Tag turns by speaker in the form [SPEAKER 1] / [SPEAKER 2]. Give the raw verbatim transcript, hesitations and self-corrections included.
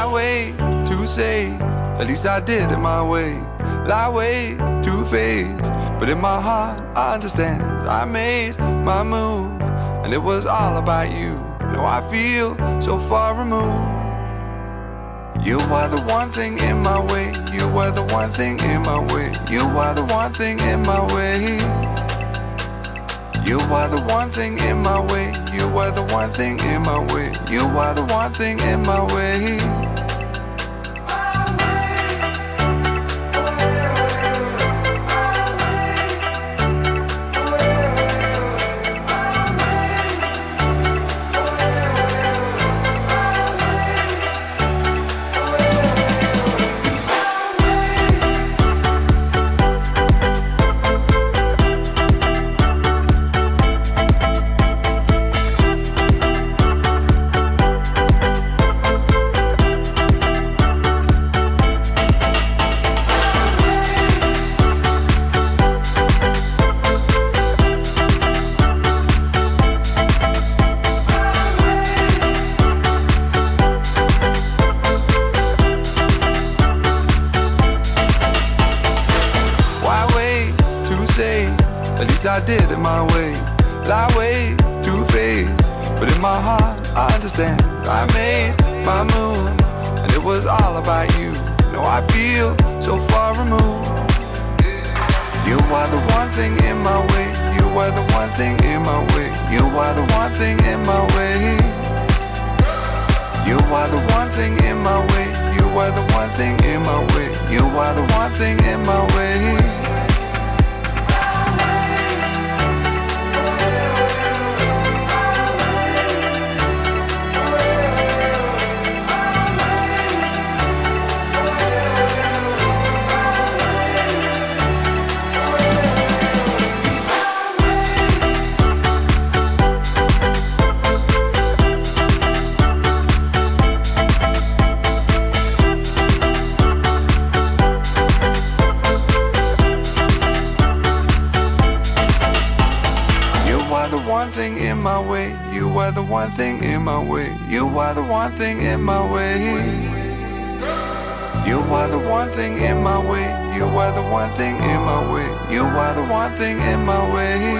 [SPEAKER 1] Lie way to say, at least I did it my way. Lie way too faced, but in my heart I understand. I made my move, and it was all about you. Now I feel so far removed. You are the one thing in my way. You are the one thing in my way. You are the one thing in my way. You are the one thing in my way. You are the one thing in my way. You are the one thing in my way. At least I did it my way. Lie way too faced, but in my heart I understand. I made my move, and it was all about you. Now I feel so far removed. You are the one thing in my way. You are the one thing in my way. You are the one thing in my way. You are the one thing in my way. You are the one thing in my way. You are the one thing in my way. One thing in my way. You are the one thing in my way. You are the one thing in my way. You are the one thing in my way. You are the one thing in my way. You are the one thing in my way.